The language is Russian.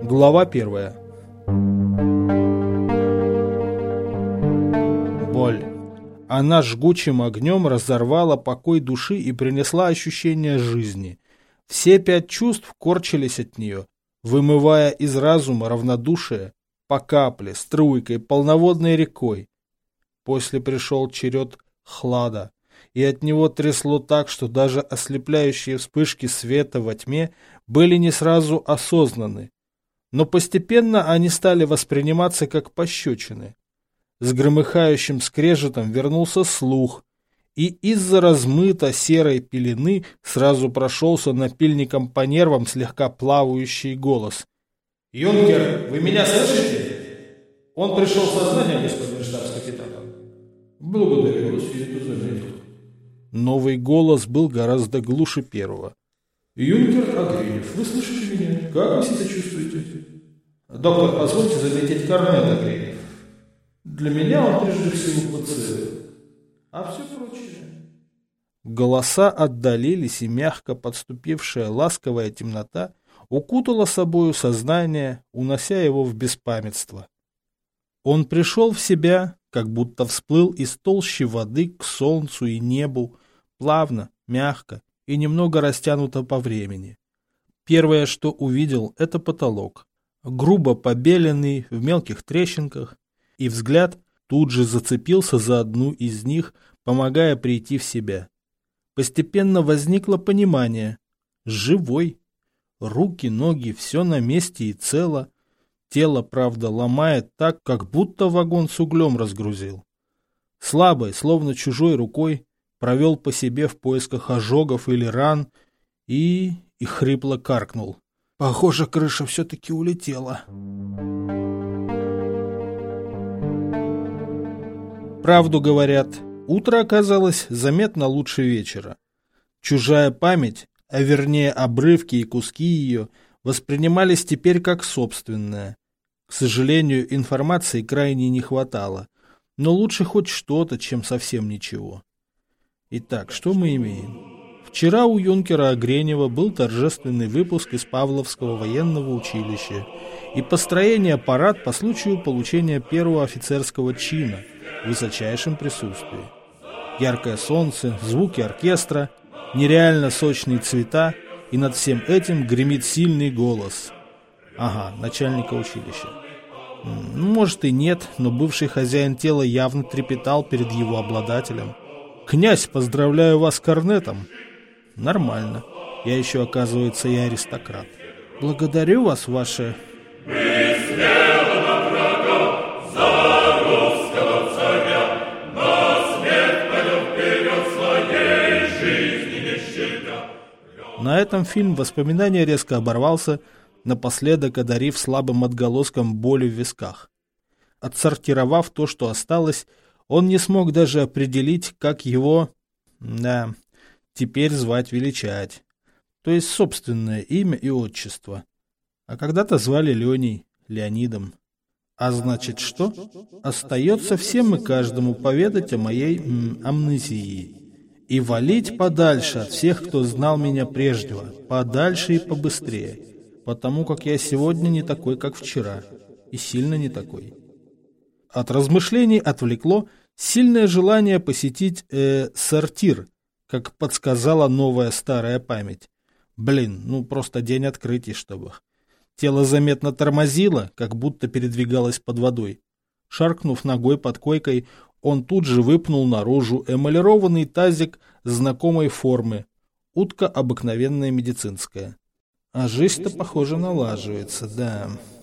Глава 1. Боль. Она жгучим огнем разорвала покой души и принесла ощущение жизни. Все 5 чувств корчились от нее, вымывая из разума равнодушие по капле, струйкой, полноводной рекой. После пришел черед хлада, и от него трясло так, что даже ослепляющие вспышки света во тьме были не сразу осознаны. Но постепенно они стали восприниматься как пощечины. С громыхающим скрежетом вернулся слух, и из-за размыто серой пелены сразу прошелся напильником по нервам слегка плавающий голос. «Юнкер, вы меня слышите? Он пришел в сознание, господин штабс-капитан». «Благодарю вас, я это заметил». Новый голос был гораздо глуше первого. «Юнкер Агринев, вы слышите меня? Как вы себя чувствуете?» «Доктор, позвольте заметить корнет Агринев. Для меня он прежде всего пациент, а все прочее». Голоса отдалились, и мягко подступившая ласковая темнота укутала собою сознание, унося его в беспамятство. Он пришел в себя, как будто всплыл из толщи воды к солнцу и небу, плавно, мягко и немного растянуто по времени. Первое, что увидел, это потолок, грубо побеленный в мелких трещинках, и взгляд тут же зацепился за одну из них, помогая прийти в себя. Постепенно возникло понимание. Живой. Руки, ноги, все на месте и цело. Тело, правда, ломает так, как будто вагон с углем разгрузил. Слабой, словно чужой рукой, провел по себе в поисках ожогов или ран и хрипло каркнул. Похоже, крыша все-таки улетела. Правду говорят, утро оказалось заметно лучше вечера. Чужая память, а вернее обрывки и куски ее, воспринимались теперь как собственная. К сожалению, информации крайне не хватало, но лучше хоть что-то, чем совсем ничего. Итак, что мы имеем? Вчера у юнкера Агренева был торжественный выпуск из Павловского военного училища и построение парад по случаю получения первого офицерского чина в высочайшем присутствии. Яркое солнце, звуки оркестра, нереально сочные цвета, и над всем этим гремит сильный голос. Ага, начальника училища. Может и нет, но бывший хозяин тела явно трепетал перед его обладателем. «Князь, поздравляю вас с корнетом!» Нормально. Я еще, оказывается, и аристократ. Благодарю вас, ваше... На этом фильм «Воспоминания» резко оборвался, напоследок одарив слабым отголоском боли в висках. Отсортировав то, что осталось, он не смог даже определить, как его... теперь звать-величать. То есть собственное имя и отчество. А когда-то звали Леней, Леонидом. А значит что? Остается всем и каждому поведать о моей амнезии. И валить подальше от всех, кто знал меня прежде, подальше и побыстрее, потому как я сегодня не такой, как вчера, и сильно не такой. От размышлений отвлекло сильное желание посетить сортир, как подсказала новая старая память. Просто день открытий, чтобы. Тело заметно тормозило, как будто передвигалось под водой. Шаркнув ногой под койкой, он тут же выпнул наружу эмалированный тазик знакомой формы. Утка обыкновенная медицинская. А жизнь-то, похоже, налаживается, да.